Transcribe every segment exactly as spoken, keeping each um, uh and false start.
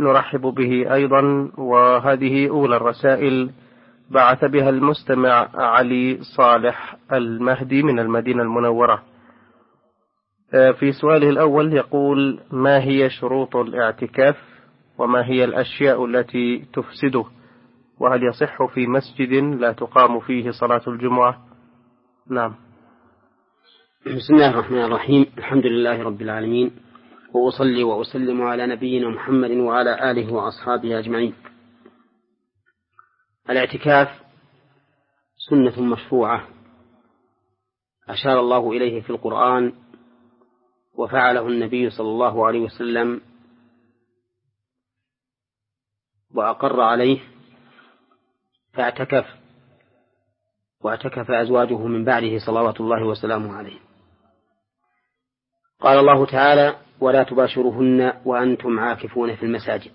نرحب به أيضا، وهذه أولى الرسائل بعث بها المستمع علي صالح المهدي من المدينة المنورة. في سؤاله الأول يقول: ما هي شروط الاعتكاف، وما هي الأشياء التي تفسده، وهل يصح في مسجد لا تقام فيه صلاة الجمعة؟ نعم. بسم الله الرحمن الرحيم. الحمد لله رب العالمين، وأصلي وأسلم على نبينا محمد وعلى آله وأصحابه أجمعين. الاعتكاف سنة مشروعة أشار الله إليه في القرآن، وفعله النبي صلى الله عليه وسلم وأقر عليه، فاعتكف واعتكف أزواجه من بعده صلوات الله وسلامه عليه. قال الله تعالى: ولا تباشروهن وأنتم عاكفون في المساجد.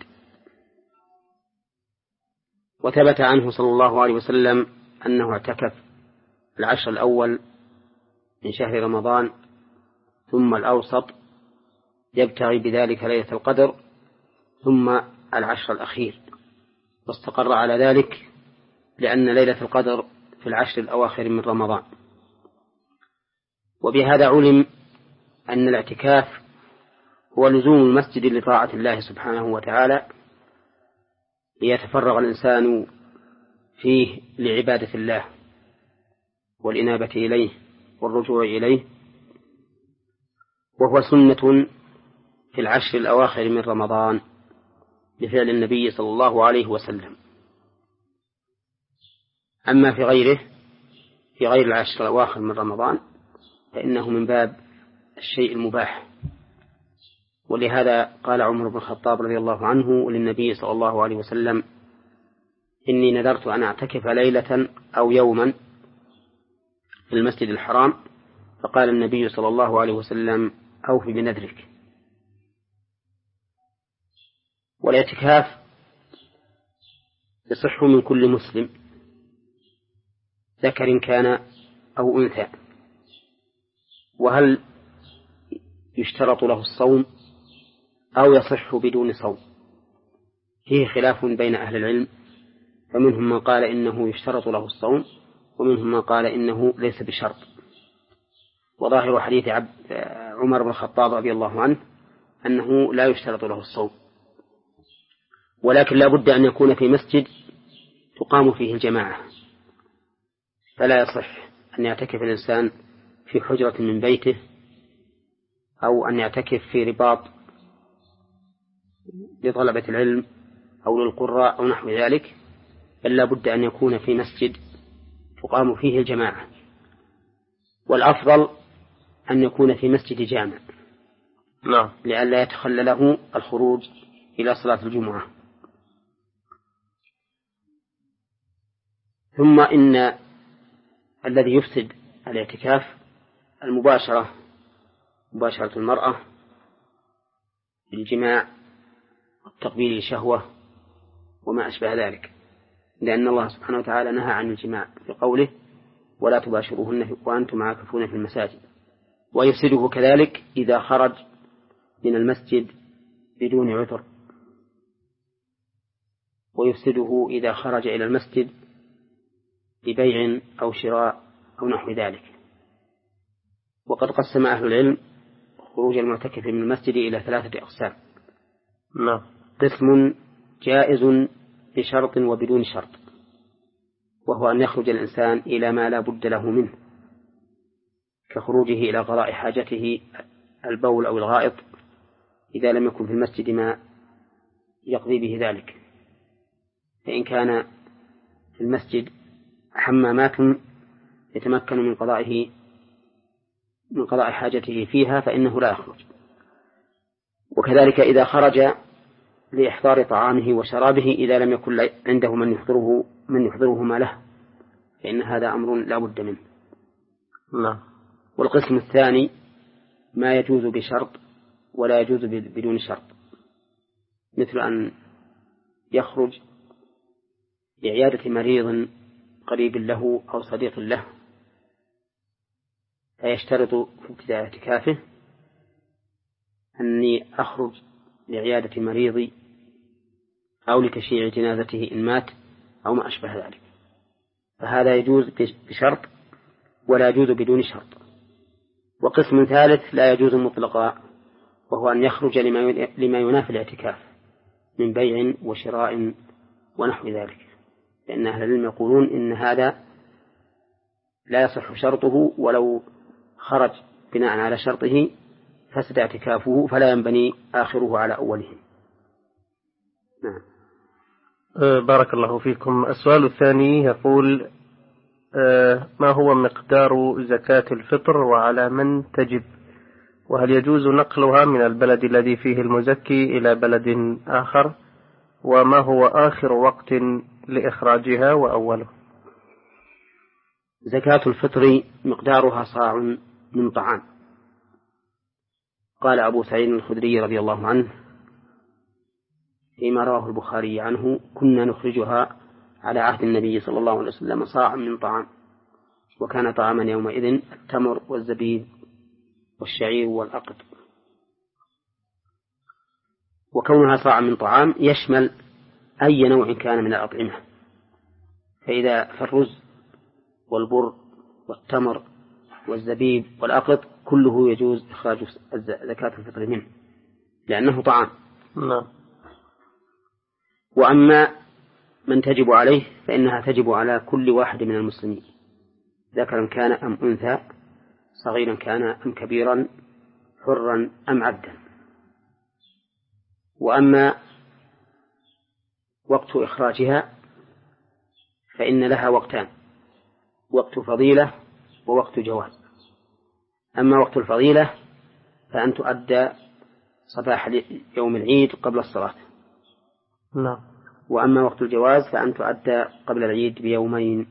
وثبت عنه صلى الله عليه وسلم أنه اعتكف العشر الأول من شهر رمضان، ثم الأوسط يبتغي بذلك ليلة القدر، ثم العشر الأخير، واستقر على ذلك لأن ليلة القدر في العشر الأواخر من رمضان. وبهذا علم أن الاعتكاف هو لزوم المسجد لطاعة الله سبحانه وتعالى، ليتفرغ الإنسان فيه لعبادة الله والإنابة إليه والرجوع إليه، وهو سنة في العشر الأواخر من رمضان لفعل النبي صلى الله عليه وسلم. أما في غيره في غير العشر الأواخر من رمضان فإنه من باب الشيء المباح. ولهذا قال عمر بن الخطاب رضي الله عنه للنبي صلى الله عليه وسلم: إني نذرت أن أعتكف ليلة أو يوما في المسجد الحرام، فقال النبي صلى الله عليه وسلم: أوف بنذرك. والاعتكاف يصح من كل مسلم، ذكر كان أو أنثى. وهل يشترط له الصوم أو يصح بدون صوم؟ فيه خلاف بين أهل العلم، فمنهم من قال إنه يشترط له الصوم، ومنهم من قال إنه ليس بشرط. وظاهر حديث عمر بن الخطاب رضي الله عنه أنه لا يشترط له الصوم، ولكن لا بد أن يكون في مسجد تقام فيه الجماعة، فلا يصح أن يعتكف الإنسان في حجرة من بيته، أو أن يعتكف في رباط لطلبة العلم أو للقراء أو نحو ذلك، بل لا بد أن يكون في مسجد تقام فيه الجماعة. والأفضل أن يكون في مسجد جامع، لا. لئلا يتخلله الخروج إلى صلاة الجمعة. ثم إن الذي يفسد الاعتكاف المباشرة، مباشرة المرأة بالجماع والتقبيل الشهوة وما أشبه ذلك، لأن الله سبحانه وتعالى نهى عن الجماع بقوله: ولا تباشروهن وأنتم عاكفون في المساجد. ويفسده كذلك إذا خرج من المسجد بدون عذر، ويفسده إذا خرج إلى المسجد ببيع أو شراء أو نحو ذلك. وقد قسم أهل العلم خروج المعتكف من المسجد إلى ثلاثة أقسام: لا. قسم جائز بشرط وبدون شرط، وهو أن يخرج الإنسان إلى ما لا بد له منه، كخروجه إلى قضاء حاجته البول أو الغائط إذا لم يكن في المسجد ما يقضي به ذلك. فإن كان في المسجد حمامات يتمكن من قضائه من قضاء حاجته فيها فإنه لا يخرج. وكذلك إذا خرج لإحضار طعامه وشرابه إذا لم يكن عنده من يحضره من يحضرهما له، فإن هذا أمر لا بد منه. لا. والقسم الثاني ما يجوز بشرط ولا يجوز بدون شرط، مثل أن يخرج لعيادة مريض قريب له أو صديق له، فيشترط في ابتداء اعتكافه أني أخرج لعيادة مريضي أو لتشييع جنازته إن مات أو ما أشبه ذلك، فهذا يجوز بشرط ولا يجوز بدون شرط. وقسم ثالث لا يجوز مطلقا، وهو أن يخرج لما ينافي الاعتكاف من بيع وشراء ونحو ذلك، لأن أهل العلم يقولون إن هذا لا يصح شرطه، ولو خرج بناء على شرطه فسد اعتكافه، فلا ينبني آخره على أوله. نعم. بارك الله فيكم. السؤال الثاني يقول: ما هو مقدار زكاة الفطر وعلى من تجب؟ وهل يجوز نقلها من البلد الذي فيه المزكي إلى بلد آخر؟ وما هو آخر وقت لإخراجها وأوله؟ زكاة الفطر مقدارها صاع من طعام. قال أبو سعيد الخدري رضي الله عنه فيما رواه البخاري عنه: كنا نخرجها على عهد النبي صلى الله عليه وسلم صاعا من طعام، وكان طعاما يومئذ التمر والزبيب والشعير والأقط. وكونها صاعا من طعام يشمل أي نوع كان من الأطعمة، فإذا فالرز والبر والتمر والزبيب والأقط كله يجوز إخراج زكاة الفطر منه لأنه طعام. نعم. وأما من تجب عليه فإنها تجب على كل واحد من المسلمين، ذكرا كان أم أنثى، صغيرا كان أم كبيرا، حرا أم عبدا. وأما وقت إخراجها فإن لها وقتان: وقت فضيلة ووقت جواز. أما وقت الفضيلة فأن تؤدى صباح يوم العيد قبل الصلاة. نعم. وأما وقت الجواز فأن تؤدى قبل العيد بيومين.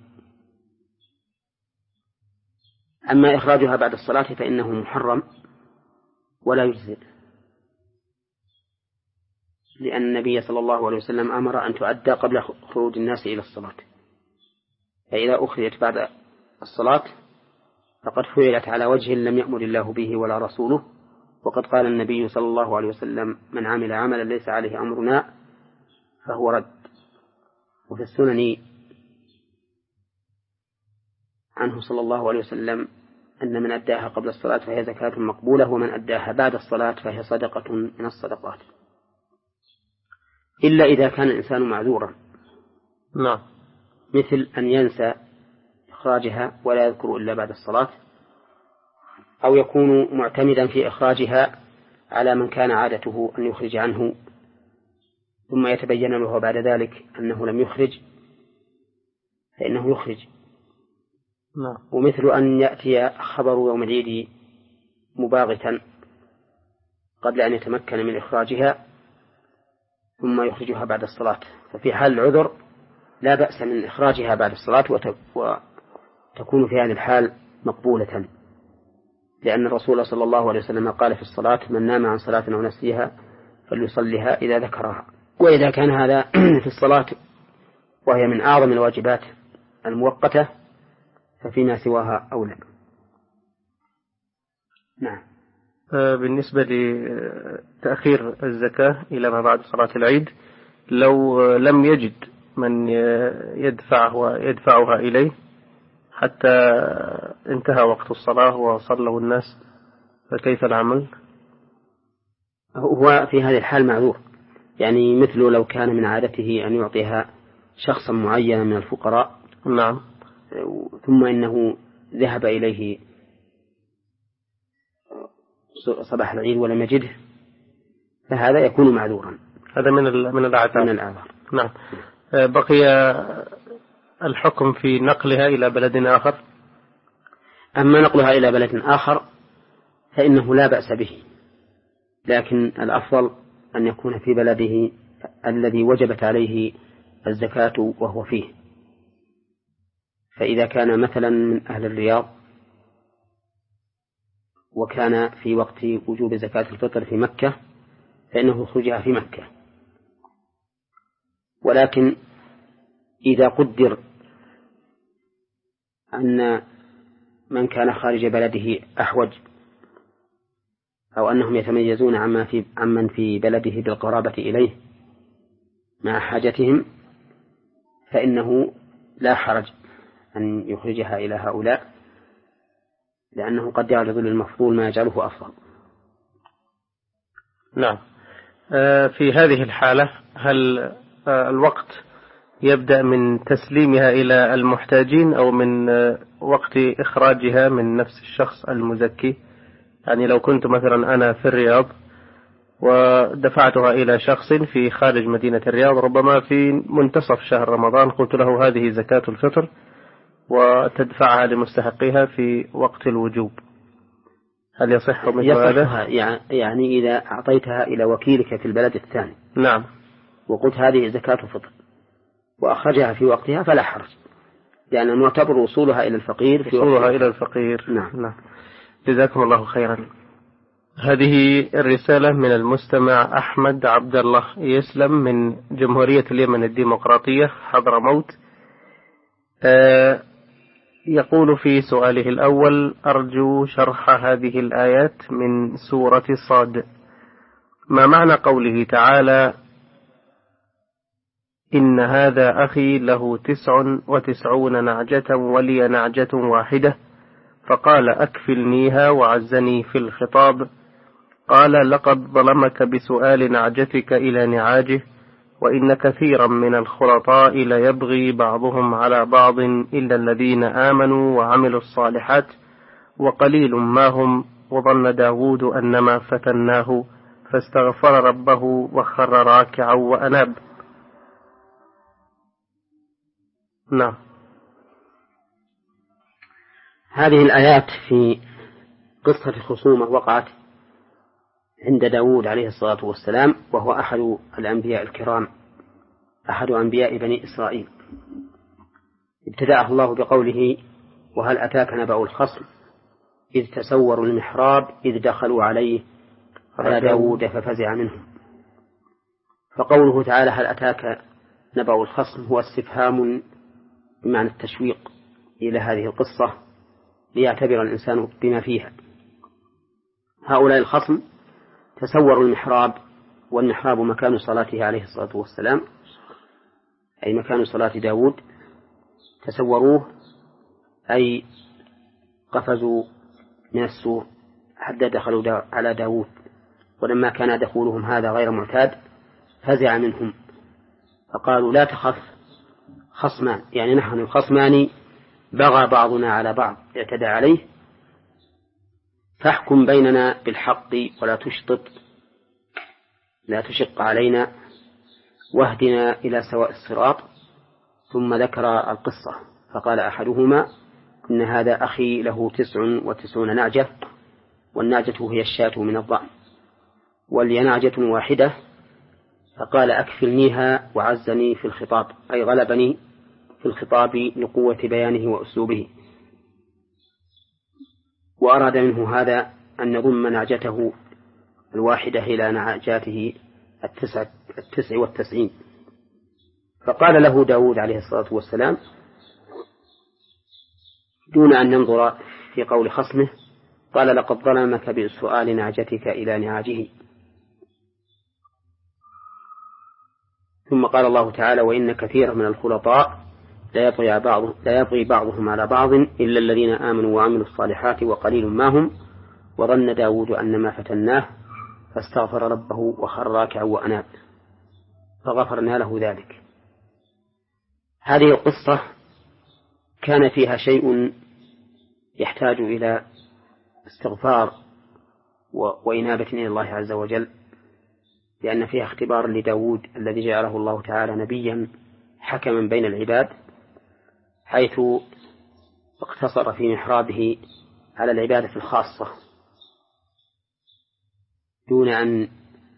أما إخراجها بعد الصلاة فإنه محرم ولا يجزئ، لأن النبي صلى الله عليه وسلم أمر أن تؤدى قبل خروج الناس إلى الصلاة، فإذا أخرجت بعد الصلاة فقد فعلت على وجه لم يأمر الله به ولا رسوله. وقد قال النبي صلى الله عليه وسلم: من عمل عملا ليس عليه أمرنا فهو رد. وفي السنن عنه صلى الله عليه وسلم أن من أداها قبل الصلاة فهي زكاة مقبولة، ومن أداها بعد الصلاة فهي صدقة من الصدقات، إلا إذا كان الإنسان معذورا. نعم. مثل أن ينسى إخراجها ولا يذكر إلا بعد الصلاة، أو يكون معتمدا في إخراجها على من كان عادته أن يخرج عنه ثم يتبين له بعد ذلك أنه لم يخرج فإنه يخرج. نعم. ومثل أن يأتي خبر يوم العيد مباغتا قبل أن يتمكن من إخراجها ثم يخرجها بعد الصلاة، ففي حال العذر لا بأس من إخراجها بعد الصلاة وتكون في هذه الحال مقبولة، لأن الرسول صلى الله عليه وسلم قال في الصلاة: من نام عن صلاة أو نسيها فليصلها إذا ذكرها. وإذا كان هذا في الصلاة وهي من أعظم الواجبات المؤقتة ففيما سواها أولى. نعم. بالنسبة لتأخير الزكاة إلى ما بعد صلاة العيد، لو لم يجد من يدفعه ويدفعها إليه حتى انتهى وقت الصلاة وصلوا الناس، فكيف العمل؟ هو في هذه الحال معذور، يعني مثل لو كان من عادته أن يعطيها شخصا معينا من الفقراء. نعم. ثم إنه ذهب إليه صباح العيد ولم يجده، فهذا يكون معذورا. هذا من من الأعذار. من الأعذار. نعم. بقي الحكم في نقلها إلى بلد آخر. أما نقلها إلى بلد آخر فإنه لا بأس به، لكن الأفضل أن يكون في بلده الذي وجبت عليه الزكاة وهو فيه. فإذا كان مثلا من أهل الرياض وكان في وقت وجوب زكاة الفطر في مكة فإنه يخرجها في مكة. ولكن إذا قدر أن من كان خارج بلده أحوج، أو أنهم يتميزون عما في عمن في بلده بالقرابة إليه، مع حاجتهم فإنه لا حرج أن يخرجها إلى هؤلاء، لأنه قد يعرض للمفضول ما يجعله أفضل. نعم. في هذه الحالة هل الوقت يبدأ من تسليمها إلى المحتاجين أو من وقت إخراجها من نفس الشخص المزكي؟ يعني لو كنت مثلا أنا في الرياض ودفعتها إلى شخص في خارج مدينة الرياض، ربما في منتصف شهر رمضان، قلت له هذه زكاة الفطر وتدفعها لمستحقيها في وقت الوجوب، هل يصح مثل هذا؟ يعني إذا أعطيتها إلى وكيلك في البلد الثاني، نعم، وقلت هذه زكاة فطر وأخرجها في وقتها فلا حرج، لأن المعتبر وصولها إلى الفقير في وصولها إلى الفقير. نعم. نعم. جزاكم الله خيرا. هذه الرسالة من المستمع أحمد عبد الله يسلم من جمهورية اليمن الديمقراطية حضرموت. آه يقول في سؤاله الأول: أرجو شرح هذه الآيات من سورة صاد. ما معنى قوله تعالى: إن هذا أخي له تسع وتسعون نعجة ولي نعجة واحدة فقال أكفلنيها وعزني في الخطاب؟ قال: لقد ظلمك بسؤال نعجتك إلى نعاجه وإن كثيرا من الخلطاء ليبغي بعضهم على بعض إلا الذين آمنوا وعملوا الصالحات وقليل ما هم وظن داود أنما فتناه فاستغفر ربه وخر راكعا وأناب. نعم. هذه الآيات في قصة خصومة وقعت عند داود عليه الصلاة والسلام، وهو أحد الأنبياء الكرام، أحد أنبياء بني إسرائيل. ابتدأه الله بقوله: وهل أتاك نبأ الخصم إذ تسوروا المحراب إذ دخلوا عليه على داود ففزع منهم. فقوله تعالى هل أتاك نبأ الخصم هو استفهام بمعنى التشويق إلى هذه القصة ليعتبر الإنسان بما فيها. هؤلاء الخصم تسوروا المحراب، والمحراب مكان صلاته عليه الصلاة والسلام، أي مكان صلاة داود. تسوروه أي قفزوا من السور حتى دخلوا دا على داود، ولما كان دخولهم هذا غير معتاد فزع منهم فقالوا: لا تخف، خصمان، يعني نحن الخصمان بغى بعضنا على بعض اعتدى عليه، فاحكم بيننا بالحق ولا تشطط، لا تشق علينا، واهدنا إلى سواء الصراط. ثم ذكر القصة فقال أحدهما: إن هذا أخي له تسع وتسعون نعجة، والنعجة هي الشاة من الضأن، ولي نعجة واحدة، فقال أكفلنيها وعزني في الخطاب، أي غلبني في الخطاب لقوة بيانه وأسلوبه. وأراد منه هذا أن يضم نعجته الواحدة إلى نعجاته التسع, التسع والتسعين. فقال له داود عليه الصلاة والسلام دون أن ينظر في قول خصمه، قال: لقد ظلمك بسؤال نعجتك إلى نعاجه. ثم قال الله تعالى: وإن كثيرا من الخلطاء لا يبغي بعضهم, لا يبغي بعضهم على بعض إلا الذين آمنوا وعملوا الصالحات وقليل ما هم وظن داود أنما فتناه فاستغفر ربه وخر راكعا وأناب فغفرنا له ذلك. هذه القصة كان فيها شيء يحتاج إلى استغفار وإنابة إلى الله عز وجل، لأن فيها اختبار لداود الذي جعله الله تعالى نبيا حكما بين العباد، حيث اقتصر في محرابه على العبادة الخاصة دون أن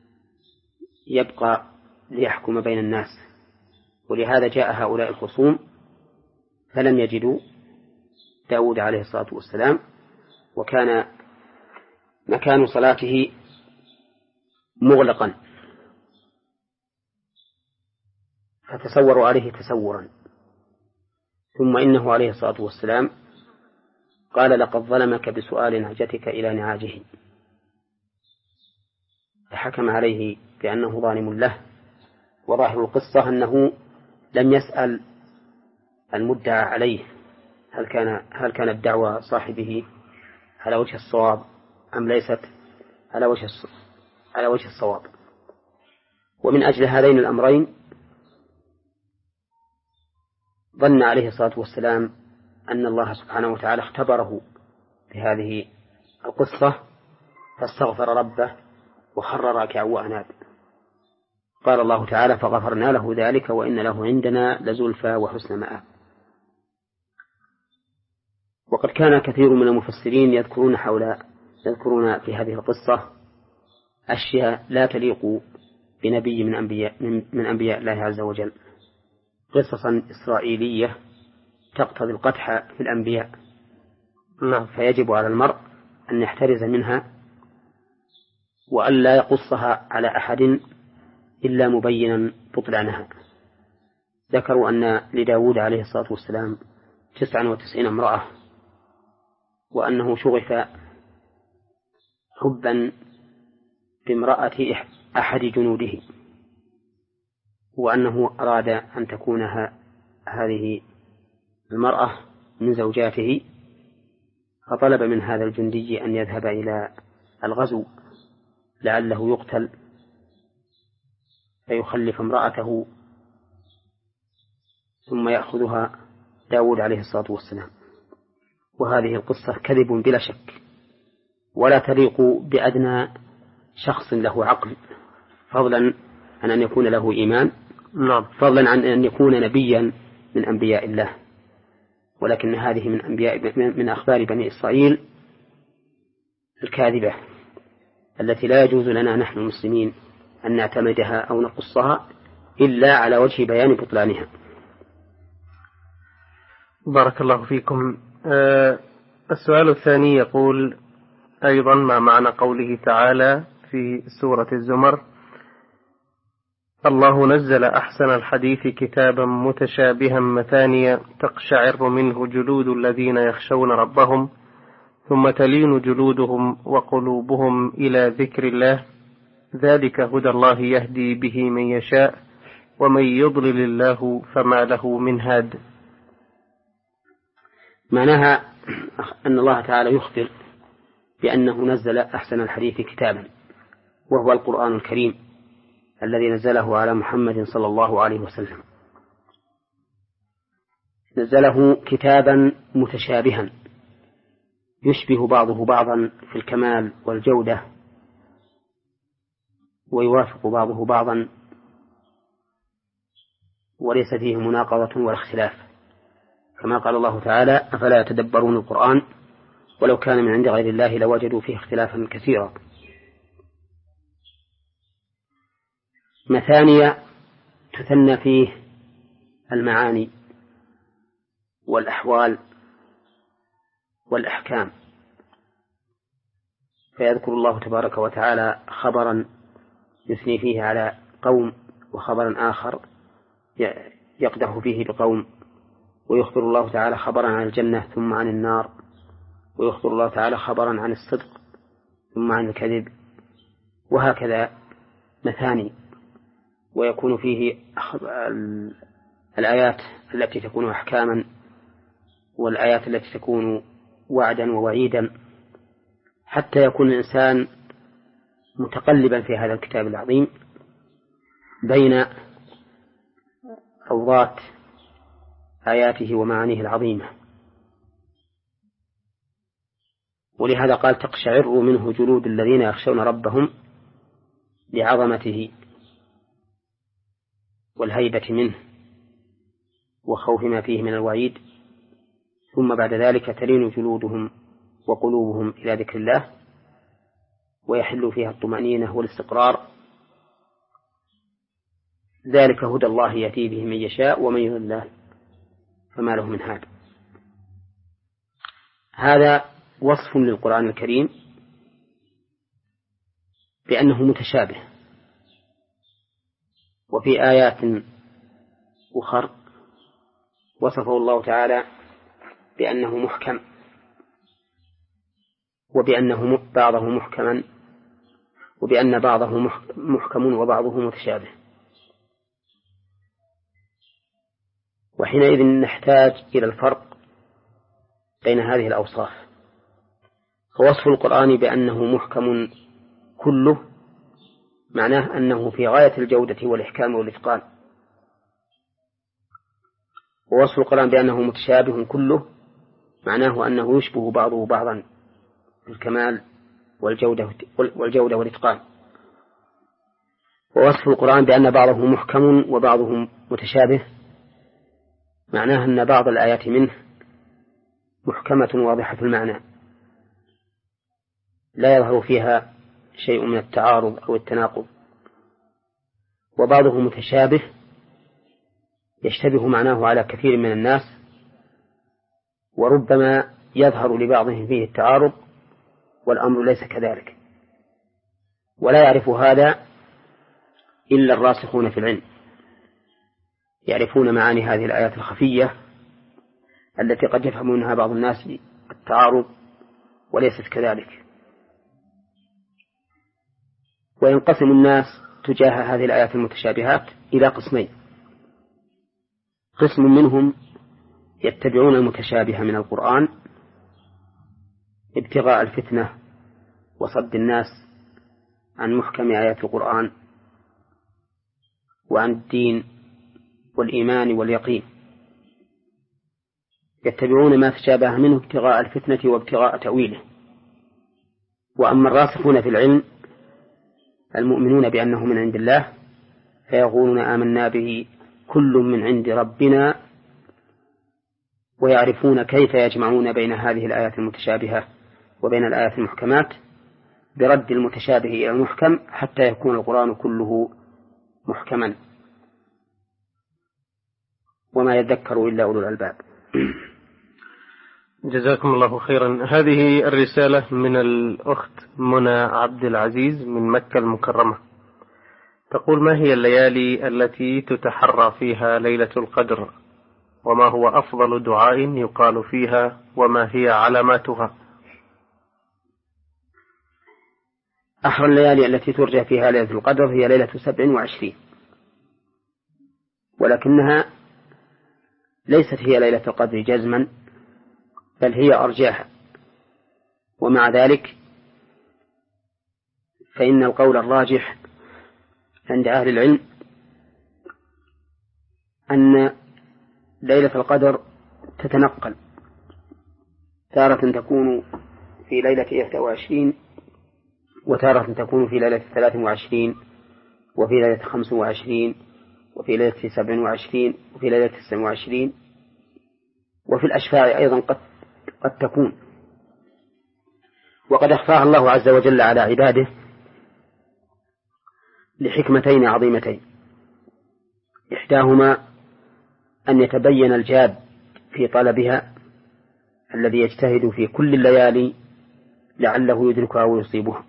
يبقى ليحكم بين الناس. ولهذا جاء هؤلاء الخصوم فلم يجدوا داود عليه الصلاة والسلام، وكان مكان صلاته مغلقا، فتسوروا عليه تسورا. ثم إنه عليه الصلاة والسلام قال: لقد ظلمك بسؤال نعجتك إلى نعاجه، فحكم عليه بأنه ظالم له وظاهر القصة أنه لم يسأل المدعى عليه هل كان هل كانت دعوى صاحبه على وجه الصواب أم ليست على وجه على وجه الصواب. ومن أجل هذين الأمرين ظن عليه الصلاة والسلام أن الله سبحانه وتعالى اختبره بهذه القصة فاستغفر ربه وخر راكعا وأناب. قال الله تعالى فغفرنا له ذلك وإن له عندنا لزلفى وحسن مآب. وقد كان كثير من المفسرين يذكرون حول يذكرون في هذه القصة أشياء لا تليق بنبي من أنبياء من, من أنبياء الله عز وجل، قصصا إسرائيلية تقتضي القدح في الأنبياء، فيجب على المرء أن يحترز منها وألا يقصها على أحد إلا مبينا بطلانها. ذكروا أن لداود عليه الصلاة والسلام تسعا وتسعين امرأة، وأنه شغف حبا بامرأة أحد جنوده، وأنه أراد أن تكون هذه المرأة من زوجاته، فطلب من هذا الجندي أن يذهب إلى الغزو لعله يقتل فيخلف امرأته ثم يأخذها داود عليه الصلاة والسلام. وهذه القصة كذب بلا شك، ولا تليق بأدنى شخص له عقل، فضلا عن أن يكون له إيمان، فضلا عن أن يكون نبيا من أنبياء الله. ولكن هذه من أنبياء من أخبار بني إسرائيل الكاذبة التي لا يجوز لنا نحن المسلمين أن نعتمدها أو نقصها إلا على وجه بيان بطلانها. بارك الله فيكم. أه السؤال الثاني يقول أيضا ما معنى قوله تعالى في سورة الزمر: الله نزل أحسن الحديث كتابا متشابها مثانيا تقشعر منه جلود الذين يخشون ربهم ثم تلين جلودهم وقلوبهم إلى ذكر الله ذلك هدى الله يهدي به من يشاء ومن يضلل الله فما له من هاد. معناها أن الله تعالى يخبر بأنه نزل أحسن الحديث كتابا، وهو القرآن الكريم الذي نزله على محمد صلى الله عليه وسلم. نزله كتابا متشابها يشبه بعضه بعضا في الكمال والجودة، ويوافق بعضه بعضا وليس فيه مناقضة ولا اختلاف، كما قال الله تعالى: أفلا يتدبرون القرآن ولو كان من عند غير الله لوجدوا فيه اختلافا كثيرا. مثانية تثنى فيه المعاني والأحوال والأحكام، فيذكر الله تبارك وتعالى خبرا يثني فيه على قوم وخبرا آخر يقدح فيه بقوم، ويخبر الله تعالى خبرا عن الجنة ثم عن النار، ويخبر الله تعالى خبرا عن الصدق ثم عن الكذب، وهكذا مثاني. ويكون فيه الآيات التي تكون أحكاما والآيات التي تكون وعدا ووعيدا، حتى يكون الإنسان متقلبا في هذا الكتاب العظيم بين أوضات آياته ومعانيه العظيمة. ولهذا قال: تقشعر منه جلود الذين يخشون ربهم لعظمته والهيبة منه وخوف ما فيه من الوعيد، ثم بعد ذلك تلين جلودهم وقلوبهم إلى ذكر الله ويحل فيها الطمأنينة والاستقرار. ذلك هدى الله يأتي به من يشاء ومن يضلل الله فما له من هاد. هذا وصف للقرآن الكريم بأنه متشابه. وفي آيات أخر وصفه الله تعالى بأنه محكم، وبأنه بعضه محكما، وبأن بعضه محكم وبعضه متشابه. وحينئذ نحتاج إلى الفرق بين هذه الأوصاف. فوصف القرآن بأنه محكم كله معناه أنه في غاية الجودة والإحكام والإتقان، ووصف القرآن بأنه متشابه كله معناه أنه يشبه بعضه بعضا في الكمال والجودة والجودة والإتقان. ووصف القرآن بأن بعضه محكم وبعضه متشابه معناه أن بعض الآيات منه محكمة واضحة المعنى لا يظهر فيها شيء من التعارض أو التناقض، وبعضه متشابه يشتبه معناه على كثير من الناس، وربما يظهر لبعضهم فيه التعارض والأمر ليس كذلك، ولا يعرف هذا إلا الراسخون في العلم، يعرفون معاني هذه الآيات الخفية التي قد يفهم منها بعض الناس التعارض وليست كذلك. وينقسم الناس تجاه هذه الآيات المتشابهات إلى قسمين: قسم منهم يتبعون المتشابه من القرآن ابتغاء الفتنة وصد الناس عن محكم آيات القرآن وعن الدين والإيمان واليقين، يتبعون ما تشابه منه ابتغاء الفتنة وابتغاء تأويله. وأما الراسخون في العلم المؤمنون بأنه من عند الله فيقولون آمنا به كل من عند ربنا، ويعرفون كيف يجمعون بين هذه الآيات المتشابهة وبين الآيات المحكمات برد المتشابه إلى المحكم حتى يكون القرآن كله محكما، وما يذكر إلا أولو الألباب. جزاكم الله خيرا. هذه الرسالة من الأخت منى عبد العزيز من مكة المكرمة، تقول: ما هي الليالي التي تتحرى فيها ليلة القدر؟ وما هو أفضل دعاء يقال فيها؟ وما هي علاماتها؟ أحرى الليالي التي ترجى فيها ليلة القدر هي ليلة سبع وعشرين، ولكنها ليست هي ليلة القدر جزما، بل هي أرجاها. ومع ذلك فإن القول الراجح عند أهل العلم أن ليلة القدر تتنقل، تارة تكون في ليلة إحدى وعشرين، وتارة تكون في ليلة ثلاث وعشرين، وفي ليلة خمس وعشرين، وفي ليلة سبع وعشرين، وفي ليلة تسع وعشرين، وفي الأشفاع أيضا قد, قد تكون. وقد أخفاها الله عز وجل على عباده لحكمتين عظيمتين: إحداهما أن يتبين الجاد في طلبها الذي يجتهد في كل الليالي لعله يدركها ويصيبها،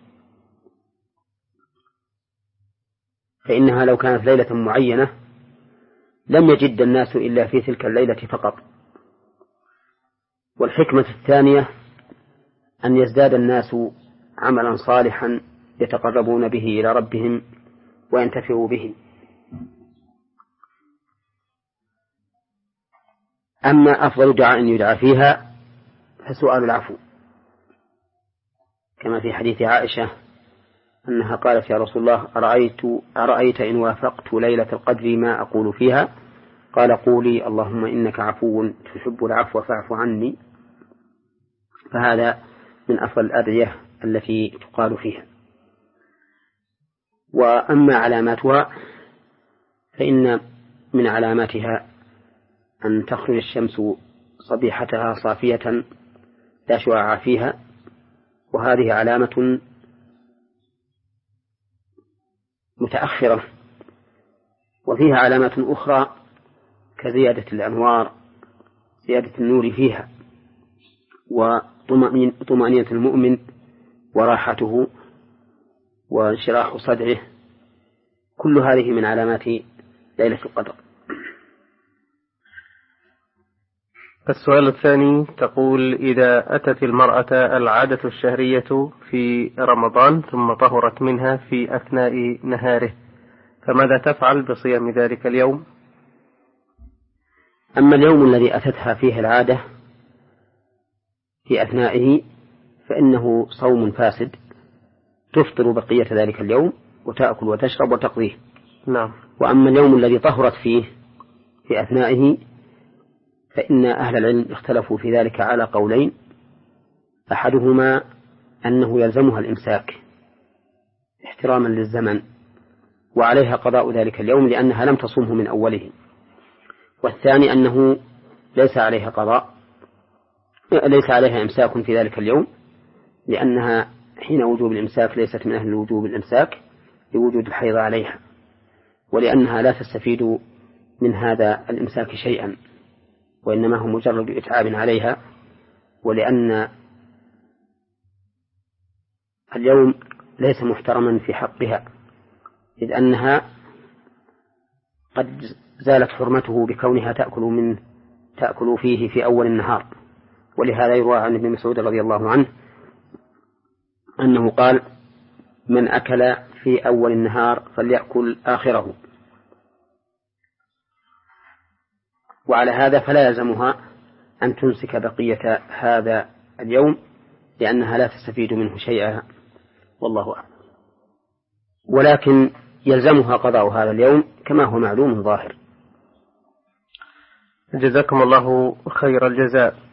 فإنها لو كانت ليلة معينة لم يجد الناس إلا في تلك الليلة فقط. والحكمة الثانية أن يزداد الناس عملا صالحا يتقربون به إلى ربهم وينتفعوا به. أما أفضل دعاء يدعى فيها فسؤال العفو، كما في حديث عائشة أنها قالت: يا رسول الله أرأيت, أرأيت إن وافقت ليلة القدر ما أقول فيها؟ قال: قولي اللهم إنك عفو تحب العفو فاعف عني. فهذا من أفضل الأدعية التي تقال فيها. وأما علاماتها فإن من علاماتها أن تخرج الشمس صبيحتها صافية لا شعاع فيها، وهذه علامة متأخرة. وفيها علامات أخرى كزيادة الأنوار، زيادة النور فيها، وطمأنينة المؤمن وراحته وانشراح صدره، كل هذه من علامات ليلة القدر. السؤال الثاني تقول: إذا أتت المرأة العادة الشهرية في رمضان ثم طهرت منها في أثناء نهاره، فماذا تفعل بصيام ذلك اليوم؟ أما اليوم الذي أتتها فيه العادة في أثنائه فإنه صوم فاسد، تفطر بقية ذلك اليوم وتأكل وتشرب وتقضيه. نعم. وأما اليوم الذي طهرت فيه في أثنائه فإن أهل العلم اختلفوا في ذلك على قولين، أحدهما أنه يلزمها الإمساك احتراما للزمن وعليها قضاء ذلك اليوم لأنها لم تصومه من أوله، والثاني أنه ليس عليها قضاء ليس عليها إمساك في ذلك اليوم لأنها حين وجوب الإمساك ليست من أهل وجوب الإمساك لوجود الحيض عليها، ولأنها لا تستفيد من هذا الإمساك شيئا وإنما هو مجرد إتعاب عليها، ولأن اليوم ليس محترما في حقها إذ أنها قد زالت حرمته بكونها تأكل منه تأكل فيه في أول النهار. ولهذا يروى عن ابن مسعود رضي الله عنه أنه قال: من أكل في أول النهار فليأكل آخره. وعلى هذا فلا يلزمها أن تمسك بقية هذا اليوم لأنها لا تستفيد منه شيئا والله أعلم، ولكن يلزمها قضاء هذا اليوم كما هو معلوم ظاهر. جزاكم الله خير الجزاء.